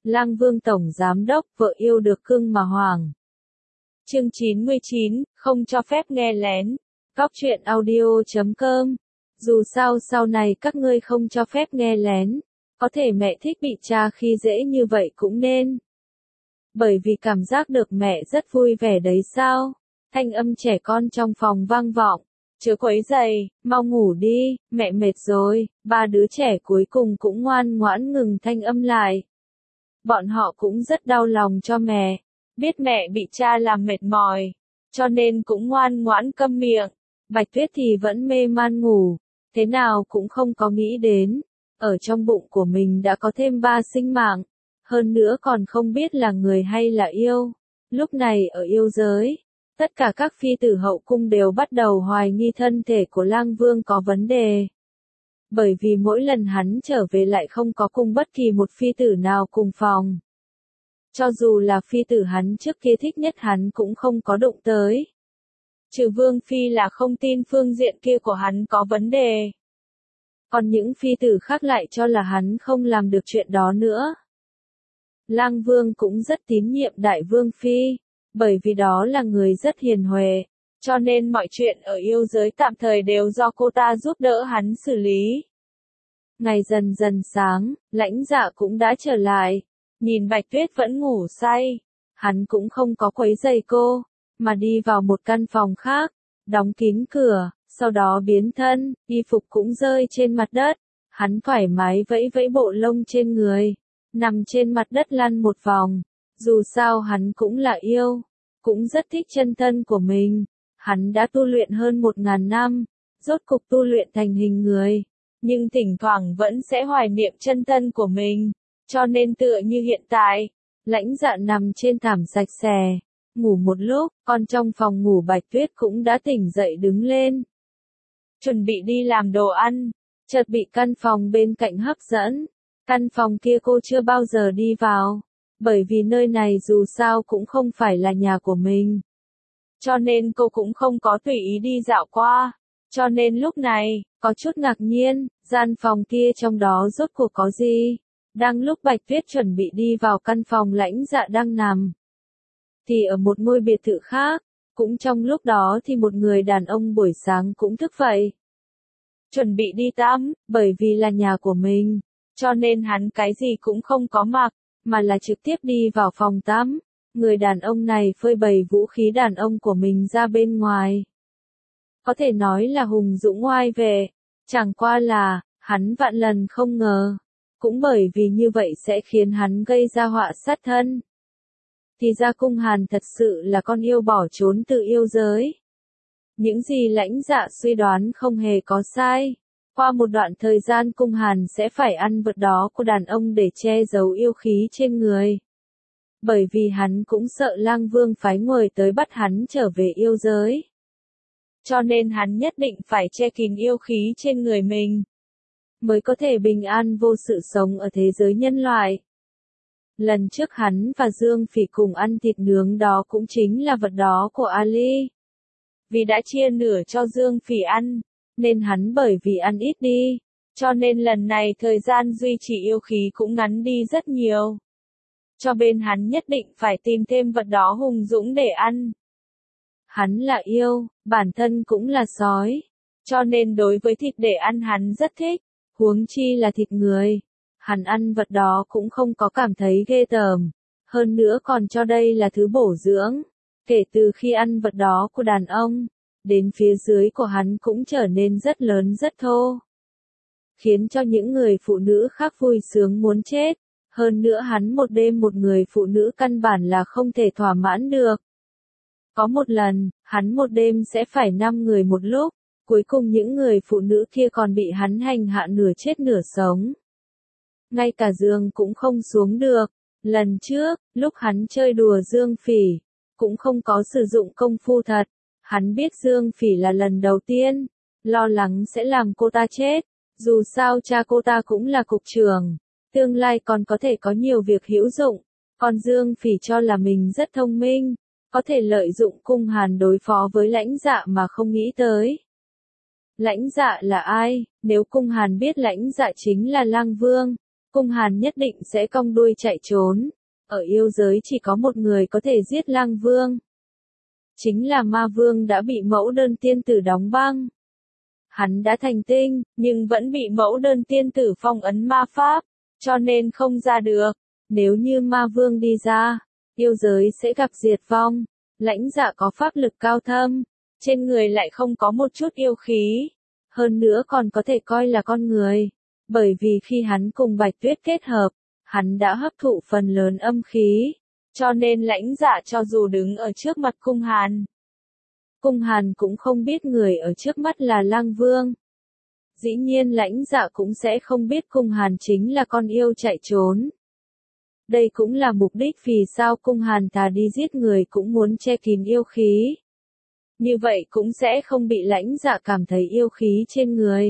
Lang Vương Tổng Giám Đốc, vợ yêu được cưng mà hoàng. Chương 99, không cho phép nghe lén. Góc truyện audio.com. Dù sao sau này các ngươi không cho phép nghe lén, có thể mẹ thích bị cha khi dễ như vậy cũng nên. Bởi vì cảm giác được mẹ rất vui vẻ đấy sao? Thanh âm trẻ con trong phòng vang vọng. Chớ quấy rầy, mau ngủ đi, mẹ mệt rồi. Ba đứa trẻ cuối cùng cũng ngoan ngoãn ngừng thanh âm lại. Bọn họ cũng rất đau lòng cho mẹ, biết mẹ bị cha làm mệt mỏi, cho nên cũng ngoan ngoãn câm miệng. Bạch Tuyết thì vẫn mê man ngủ, thế nào cũng không có nghĩ đến, ở trong bụng của mình đã có thêm 3 sinh mạng, hơn nữa còn không biết là người hay là yêu. Lúc này ở yêu giới, tất cả các phi tử hậu cung đều bắt đầu hoài nghi thân thể của Lang Vương có vấn đề. Bởi vì mỗi lần hắn trở về lại không có cùng bất kỳ một phi tử nào cùng phòng. Cho dù là phi tử hắn trước kia thích nhất hắn cũng không có đụng tới. Trừ Vương Phi là không tin phương diện kia của hắn có vấn đề. Còn những phi tử khác lại cho là hắn không làm được chuyện đó nữa. Lang Vương cũng rất tín nhiệm Đại Vương Phi, bởi vì đó là người rất hiền huệ, cho nên mọi chuyện ở yêu giới tạm thời đều do cô ta giúp đỡ hắn xử lý. Ngày dần dần sáng, Lãnh Dạ cũng đã trở lại, nhìn Bạch Tuyết vẫn ngủ say, hắn cũng không có quấy rầy cô, mà đi vào một căn phòng khác, đóng kín cửa, sau đó biến thân, y phục cũng rơi trên mặt đất, hắn thoải mái vẫy vẫy bộ lông trên người, nằm trên mặt đất lăn một vòng, dù sao hắn cũng là yêu, cũng rất thích chân thân của mình, hắn đã tu luyện hơn 1000 năm, rốt cục tu luyện thành hình người, nhưng thỉnh thoảng vẫn sẽ hoài niệm chân thân của mình, cho nên tựa như hiện tại, Lãnh Dạ nằm trên thảm sạch sẽ, ngủ một lúc, còn trong phòng ngủ Bạch Tuyết cũng đã tỉnh dậy đứng lên. Chuẩn bị đi làm đồ ăn, chợt bị căn phòng bên cạnh hấp dẫn. Căn phòng kia cô chưa bao giờ đi vào, bởi vì nơi này dù sao cũng không phải là nhà của mình. Cho nên cô cũng không có tùy ý đi dạo qua, cho nên lúc này, có chút ngạc nhiên, gian phòng kia trong đó rốt cuộc có gì. Đang lúc Bạch Tuyết chuẩn bị đi vào căn phòng Lãnh Dạ đang nằm, thì ở một ngôi biệt thự khác, cũng trong lúc đó thì một người đàn ông buổi sáng cũng thức vậy. Chuẩn bị đi tắm, bởi vì là nhà của mình, cho nên hắn cái gì cũng không có mặc, mà là trực tiếp đi vào phòng tắm. Người đàn ông này phơi bày vũ khí đàn ông của mình ra bên ngoài. Có thể nói là hùng dũng oai vệ, chẳng qua là, hắn vạn lần không ngờ. Cũng bởi vì như vậy sẽ khiến hắn gây ra họa sát thân. Thì ra Cung Hàn thật sự là con yêu bỏ trốn từ yêu giới. Những gì Lãnh Dạ suy đoán không hề có sai. Qua một đoạn thời gian Cung Hàn sẽ phải ăn vật đó của đàn ông để che giấu yêu khí trên người. Bởi vì hắn cũng sợ Lang Vương phái người tới bắt hắn trở về yêu giới. Cho nên hắn nhất định phải che kín yêu khí trên người mình, mới có thể bình an vô sự sống ở thế giới nhân loại. Lần trước hắn và Dương Phỉ cùng ăn thịt nướng đó cũng chính là vật đó của Ali. Vì đã chia nửa cho Dương Phỉ ăn, nên hắn bởi vì ăn ít đi, cho nên lần này thời gian duy trì yêu khí cũng ngắn đi rất nhiều. Cho bên hắn nhất định phải tìm thêm vật đó hùng dũng để ăn. Hắn là yêu, bản thân cũng là sói, cho nên đối với thịt để ăn hắn rất thích, huống chi là thịt người. Hắn ăn vật đó cũng không có cảm thấy ghê tởm, hơn nữa còn cho đây là thứ bổ dưỡng. Kể từ khi ăn vật đó của đàn ông, đến phía dưới của hắn cũng trở nên rất lớn rất thô, khiến cho những người phụ nữ khác vui sướng muốn chết. Hơn nữa hắn một đêm một người phụ nữ căn bản là không thể thỏa mãn được. Có một lần, hắn một đêm sẽ phải 5 người một lúc, cuối cùng những người phụ nữ kia còn bị hắn hành hạ nửa chết nửa sống. Ngay cả giường cũng không xuống được. Lần trước, lúc hắn chơi đùa Dương Phỉ, cũng không có sử dụng công phu thật. Hắn biết Dương Phỉ là lần đầu tiên, lo lắng sẽ làm cô ta chết. Dù sao cha cô ta cũng là cục trưởng, tương lai còn có thể có nhiều việc hữu dụng. Còn Dương Phỉ cho là mình rất thông minh, có thể lợi dụng Cung Hàn đối phó với Lãnh Dạ mà không nghĩ tới. Lãnh Dạ là ai? Nếu Cung Hàn biết Lãnh Dạ chính là Lang Vương, Cung Hàn nhất định sẽ cong đuôi chạy trốn. Ở yêu giới chỉ có một người có thể giết Lang Vương. Chính là Ma Vương đã bị Mẫu Đơn Tiên Tử đóng băng. Hắn đã thành tinh, nhưng vẫn bị Mẫu Đơn Tiên Tử phong ấn ma pháp, cho nên không ra được. Nếu như Ma Vương đi ra, yêu giới sẽ gặp diệt vong. Lãnh Dạ có pháp lực cao thâm, trên người lại không có một chút yêu khí. Hơn nữa còn có thể coi là con người. Bởi vì khi hắn cùng Bạch Tuyết kết hợp, hắn đã hấp thụ phần lớn âm khí. Cho nên Lãnh Dạ cho dù đứng ở trước mặt Cung Hàn, Cung Hàn cũng không biết người ở trước mắt là Lang Vương. Dĩ nhiên Lãnh Dạ cũng sẽ không biết Cung Hàn chính là con yêu chạy trốn. Đây cũng là mục đích vì sao Cung Hàn thà đi giết người cũng muốn che kín yêu khí. Như vậy cũng sẽ không bị Lãnh Dạ cảm thấy yêu khí trên người.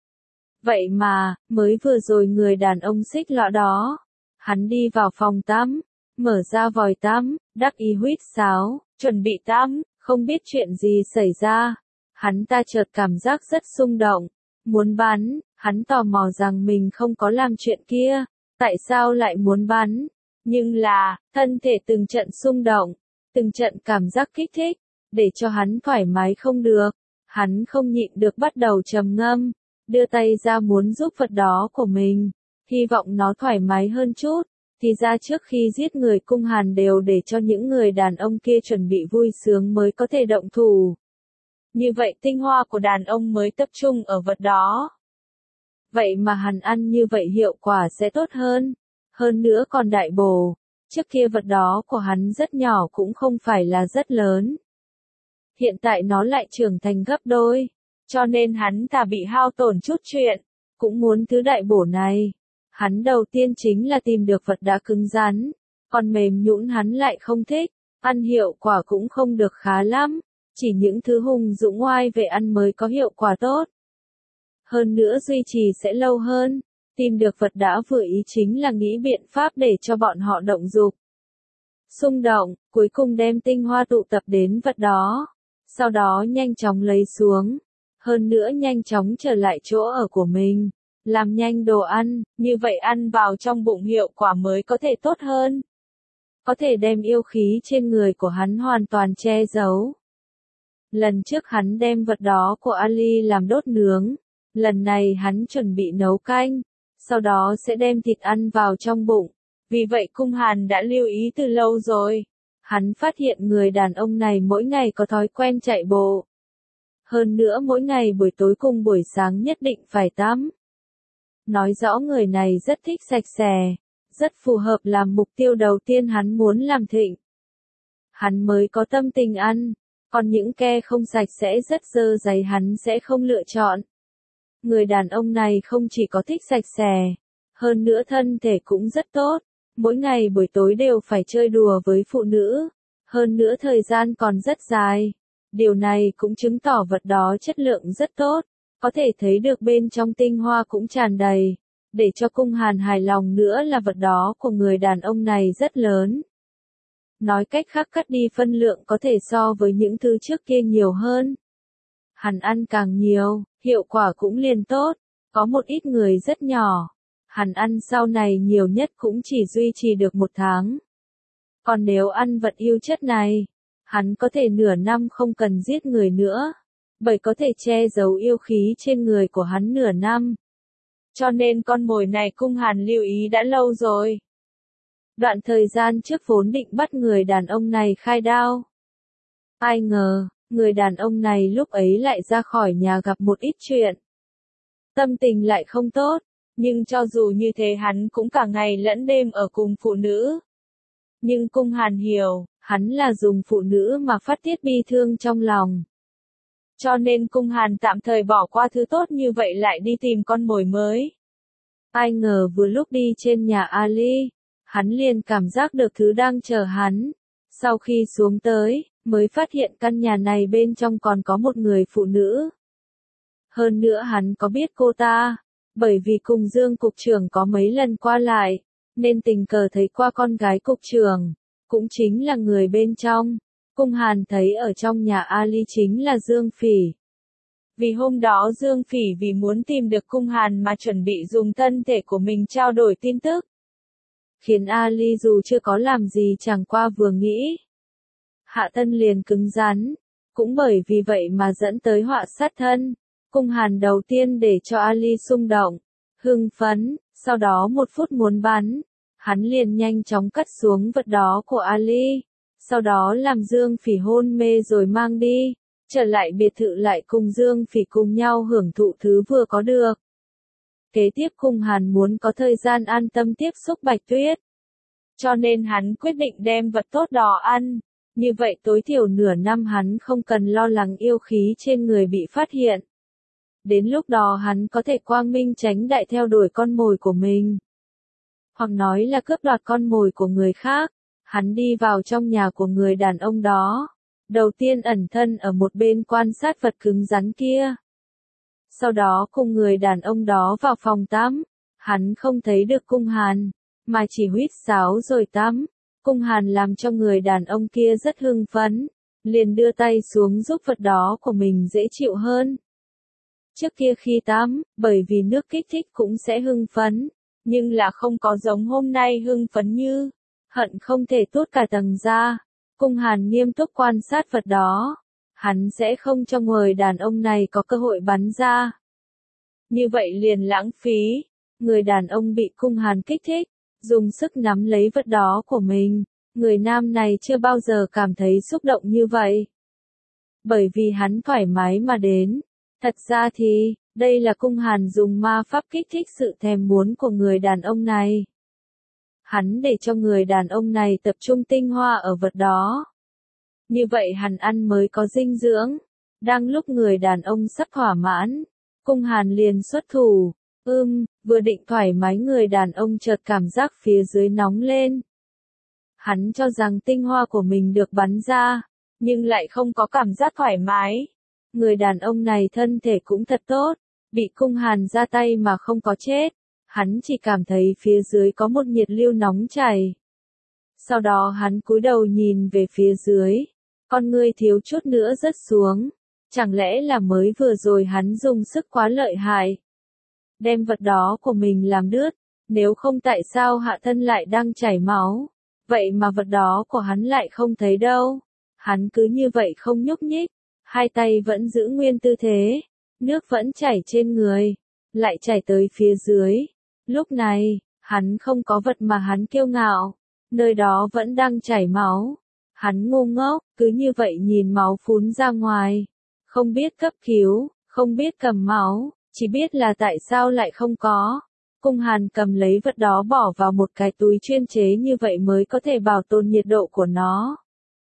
Vậy mà, mới vừa rồi người đàn ông xích lọ đó, hắn đi vào phòng tắm, mở ra vòi tắm, đắc ý huýt sáo, chuẩn bị tắm, không biết chuyện gì xảy ra. Hắn ta chợt cảm giác rất xung động, muốn bắn, hắn tò mò rằng mình không có làm chuyện kia, tại sao lại muốn bắn? Nhưng là, thân thể từng trận xung động, từng trận cảm giác kích thích, để cho hắn thoải mái không được. Hắn không nhịn được bắt đầu trầm ngâm, đưa tay ra muốn giúp vật đó của mình, hy vọng nó thoải mái hơn chút. Thì ra trước khi giết người Cung Hàn đều để cho những người đàn ông kia chuẩn bị vui sướng mới có thể động thủ. Như vậy tinh hoa của đàn ông mới tập trung ở vật đó. Vậy mà hắn ăn như vậy hiệu quả sẽ tốt hơn. Hơn nữa còn đại bổ. Trước kia vật đó của hắn rất nhỏ cũng không phải là rất lớn. Hiện tại nó lại trưởng thành gấp đôi. Cho nên hắn thà bị hao tổn chút chuyện, cũng muốn thứ đại bổ này. Hắn đầu tiên chính là tìm được vật đã cứng rắn, còn mềm nhũn hắn lại không thích, ăn hiệu quả cũng không được khá lắm, chỉ những thứ hùng dũng oai về ăn mới có hiệu quả tốt. Hơn nữa duy trì sẽ lâu hơn, tìm được vật đã vừa ý chính là nghĩ biện pháp để cho bọn họ động dục. Xung động, cuối cùng đem tinh hoa tụ tập đến vật đó, sau đó nhanh chóng lấy xuống, hơn nữa nhanh chóng trở lại chỗ ở của mình. Làm nhanh đồ ăn, như vậy ăn vào trong bụng hiệu quả mới có thể tốt hơn. Có thể đem yêu khí trên người của hắn hoàn toàn che giấu. Lần trước hắn đem vật đó của Ali làm đốt nướng. Lần này hắn chuẩn bị nấu canh. Sau đó sẽ đem thịt ăn vào trong bụng. Vì vậy Cung Hàn đã lưu ý từ lâu rồi. Hắn phát hiện người đàn ông này mỗi ngày có thói quen chạy bộ. Hơn nữa mỗi ngày buổi tối cùng buổi sáng nhất định phải tắm. Nói rõ người này rất thích sạch sẽ, rất phù hợp làm mục tiêu đầu tiên hắn muốn làm thịnh. Hắn mới có tâm tình ăn, còn những ke không sạch sẽ rất dơ giấy hắn sẽ không lựa chọn. Người đàn ông này không chỉ có thích sạch sẽ, hơn nữa thân thể cũng rất tốt, mỗi ngày buổi tối đều phải chơi đùa với phụ nữ, hơn nữa thời gian còn rất dài. Điều này cũng chứng tỏ vật đó chất lượng rất tốt. Có thể thấy được bên trong tinh hoa cũng tràn đầy. Để cho Cung Hàn hài lòng nữa là vật đó của người đàn ông này rất lớn. Nói cách khác cắt đi phân lượng có thể so với những thứ trước kia nhiều hơn. Hắn ăn càng nhiều, hiệu quả cũng liền tốt. Có một ít người rất nhỏ. Hắn ăn sau này nhiều nhất cũng chỉ duy trì được 1 tháng. Còn nếu ăn vật yêu chất này, hắn có thể nửa năm không cần giết người nữa. Bởi có thể che giấu yêu khí trên người của hắn nửa năm. Cho nên con mồi này Cung Hàn lưu ý đã lâu rồi. Đoạn thời gian trước vốn định bắt người đàn ông này khai đao. Ai ngờ, người đàn ông này lúc ấy lại ra khỏi nhà gặp một ít chuyện. Tâm tình lại không tốt, nhưng cho dù như thế hắn cũng cả ngày lẫn đêm ở cùng phụ nữ. Nhưng Cung Hàn hiểu, hắn là dùng phụ nữ mà phát tiết bi thương trong lòng. Cho nên Cung Hàn tạm thời bỏ qua thứ tốt như vậy lại đi tìm con mồi mới. Ai ngờ vừa lúc đi trên nhà Ali, hắn liền cảm giác được thứ đang chờ hắn. Sau khi xuống tới, mới phát hiện căn nhà này bên trong còn có một người phụ nữ. Hơn nữa hắn có biết cô ta, bởi vì cùng Dương cục trưởng có mấy lần qua lại, nên tình cờ thấy qua con gái cục trưởng, cũng chính là người bên trong. Cung Hàn thấy ở trong nhà Ali chính là Dương Phỉ. Vì hôm đó Dương Phỉ vì muốn tìm được Cung Hàn mà chuẩn bị dùng thân thể của mình trao đổi tin tức. Khiến Ali dù chưa có làm gì chẳng qua vừa nghĩ. Hạ thân liền cứng rắn. Cũng bởi vì vậy mà dẫn tới họa sát thân. Cung Hàn đầu tiên để cho Ali xung động, hưng phấn, sau đó 1 phút muốn bắn. Hắn liền nhanh chóng cắt xuống vật đó của Ali. Sau đó làm Dương Phỉ hôn mê rồi mang đi. Trở lại biệt thự lại cùng Dương Phỉ cùng nhau hưởng thụ thứ vừa có được. Kế tiếp Cung Hàn muốn có thời gian an tâm tiếp xúc Bạch Tuyết. Cho nên hắn quyết định đem vật tốt đó ăn. Như vậy tối thiểu nửa năm hắn không cần lo lắng yêu khí trên người bị phát hiện. Đến lúc đó hắn có thể quang minh tránh đại theo đuổi con mồi của mình. Hoặc nói là cướp đoạt con mồi của người khác. Hắn đi vào trong nhà của người đàn ông đó. Đầu tiên ẩn thân ở một bên quan sát vật cứng rắn kia. Sau đó cùng người đàn ông đó vào phòng tắm. Hắn không thấy được Cung Hàn, mà chỉ huýt sáo rồi tắm. Cung Hàn làm cho người đàn ông kia rất hưng phấn. Liền đưa tay xuống giúp vật đó của mình dễ chịu hơn. Trước kia khi tắm, bởi vì nước kích thích cũng sẽ hưng phấn. Nhưng là không có giống hôm nay hưng phấn như. Hận không thể tuốt cả tầng ra. Cung Hàn nghiêm túc quan sát vật đó. Hắn sẽ không cho người đàn ông này có cơ hội bắn ra. Như vậy liền lãng phí. Người đàn ông bị Cung Hàn kích thích, dùng sức nắm lấy vật đó của mình. Người nam này chưa bao giờ cảm thấy xúc động như vậy. Bởi vì hắn thoải mái mà đến. Thật ra thì, đây là Cung Hàn dùng ma pháp kích thích sự thèm muốn của người đàn ông này. Hắn để cho người đàn ông này tập trung tinh hoa ở vật đó. Như vậy hắn ăn mới có dinh dưỡng. Đang lúc người đàn ông sắp thỏa mãn, Cung Hàn liền xuất thủ. Vừa định thoải mái người đàn ông chợt cảm giác phía dưới nóng lên. Hắn cho rằng tinh hoa của mình được bắn ra, nhưng lại không có cảm giác thoải mái. Người đàn ông này thân thể cũng thật tốt, bị Cung Hàn ra tay mà không có chết. Hắn chỉ cảm thấy phía dưới có một nhiệt lưu nóng chảy. Sau đó hắn cúi đầu nhìn về phía dưới. Con ngươi thiếu chút nữa rớt xuống. Chẳng lẽ là mới vừa rồi hắn dùng sức quá lợi hại. Đem vật đó của mình làm đứt. Nếu không tại sao hạ thân lại đang chảy máu. Vậy mà vật đó của hắn lại không thấy đâu. Hắn cứ như vậy không nhúc nhích. Hai tay vẫn giữ nguyên tư thế. Nước vẫn chảy trên người. Lại chảy tới phía dưới. Lúc này, hắn không có vật mà hắn kiêu ngạo. Nơi đó vẫn đang chảy máu. Hắn ngu ngốc, cứ như vậy nhìn máu phún ra ngoài. Không biết cấp cứu, không biết cầm máu, chỉ biết là tại sao lại không có. Cung Hàn cầm lấy vật đó bỏ vào một cái túi chuyên chế như vậy mới có thể bảo tồn nhiệt độ của nó.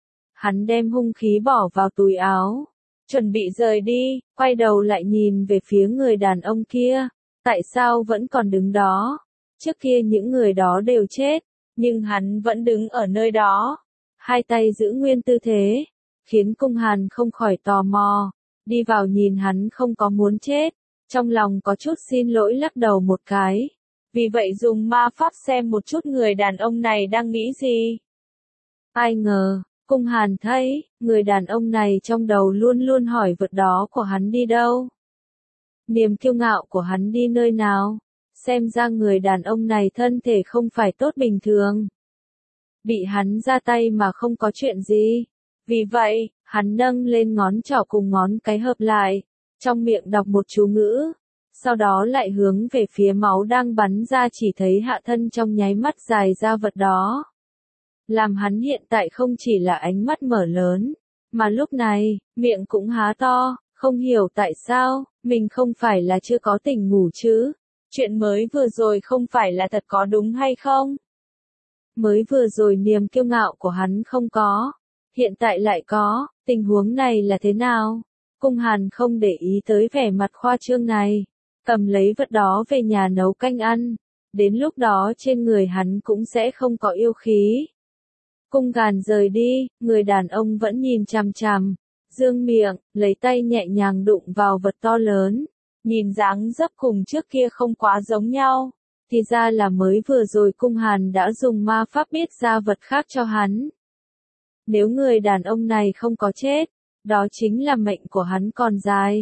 Hắn đem hung khí bỏ vào túi áo. Chuẩn bị rời đi, quay đầu lại nhìn về phía người đàn ông kia. Tại sao vẫn còn đứng đó? Trước kia những người đó đều chết, nhưng hắn vẫn đứng ở nơi đó. Hai tay giữ nguyên tư thế, khiến Cung Hàn không khỏi tò mò. Đi vào nhìn hắn không có muốn chết, trong lòng có chút xin lỗi lắc đầu một cái. Vì vậy dùng ma pháp xem một chút người đàn ông này đang nghĩ gì. Ai ngờ, Cung Hàn thấy, người đàn ông này trong đầu luôn luôn hỏi vật đó của hắn đi đâu. Niềm kiêu ngạo của hắn đi nơi nào? Xem ra người đàn ông này thân thể không phải tốt bình thường. Bị hắn ra tay mà không có chuyện gì. Vì vậy, hắn nâng lên ngón trỏ cùng ngón cái hợp lại, trong miệng đọc một chú ngữ. Sau đó lại hướng về phía máu đang bắn ra chỉ thấy hạ thân trong nháy mắt dài ra vật đó. Làm hắn hiện tại không chỉ là ánh mắt mở lớn, mà lúc này, miệng cũng há to, không hiểu tại sao, mình không phải là chưa có tỉnh ngủ chứ. Chuyện mới vừa rồi không phải là thật có đúng hay không? Mới vừa rồi niềm kiêu ngạo của hắn không có, hiện tại lại có, tình huống này là thế nào? Cung Hàn không để ý tới vẻ mặt khoa trương này, cầm lấy vật đó về nhà nấu canh ăn, đến lúc đó trên người hắn cũng sẽ không có yêu khí. Cung Hàn rời đi, người đàn ông vẫn nhìn chằm chằm, dương miệng, lấy tay nhẹ nhàng đụng vào vật to lớn, nhìn dáng dấp cùng trước kia không quá giống nhau. Thì ra là mới vừa rồi Cung Hàn đã dùng ma pháp biết ra vật khác cho hắn. Nếu người đàn ông này không có chết, đó chính là mệnh của hắn còn dài.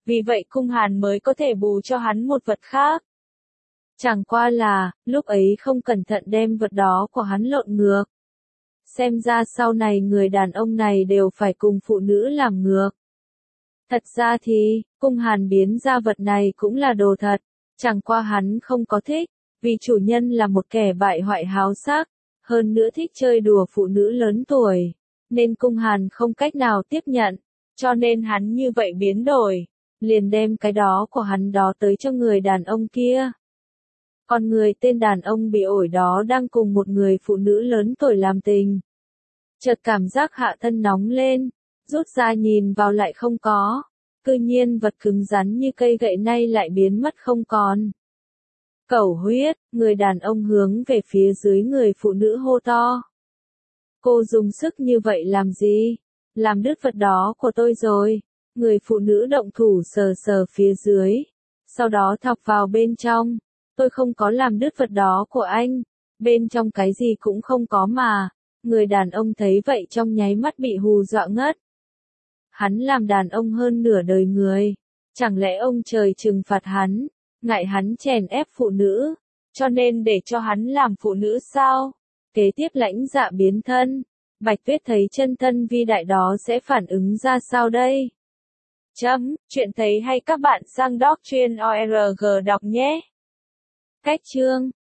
vì vậy cung hàn mới có thể bù cho hắn một vật khác. Chẳng qua là, lúc ấy không cẩn thận đem vật đó của hắn lộn ngược. Xem ra sau này người đàn ông này đều phải cùng phụ nữ làm ngược. Thật ra thì, cung hàn biến ra vật này cũng là đồ thật, chẳng qua hắn không có thích, vì chủ nhân là một kẻ bại hoại háo sắc, hơn nữa thích chơi đùa phụ nữ lớn tuổi, nên cung hàn không cách nào tiếp nhận, cho nên hắn như vậy biến đổi, liền đem cái đó của hắn đó tới cho người đàn ông kia. Còn người tên đàn ông bị ổi đó đang cùng một người phụ nữ lớn tuổi làm tình. Chợt cảm giác hạ thân nóng lên, rút ra nhìn vào lại không có, cư nhiên vật cứng rắn như cây gậy nay lại biến mất không còn. Cẩu huyết, người đàn ông hướng về phía dưới người phụ nữ hô to. Cô dùng sức như vậy làm gì? Làm đứt vật đó của tôi rồi. Người phụ nữ động thủ sờ sờ phía dưới, sau đó thọc vào bên trong. Tôi không có làm đứt vật đó của anh, bên trong cái gì cũng không có mà. Người đàn ông thấy vậy trong nháy mắt bị hù dọa ngất. Hắn làm đàn ông hơn nửa đời người, chẳng lẽ ông trời trừng phạt hắn, ngại hắn chèn ép phụ nữ, cho nên để cho hắn làm phụ nữ sao? Kế tiếp Lãnh Dạ biến thân, Bạch Tuyết thấy chân thân vi đại đó sẽ phản ứng ra sao đây? Chuyện thấy hay các bạn sang doc chuyên ORG đọc nhé. Cách chương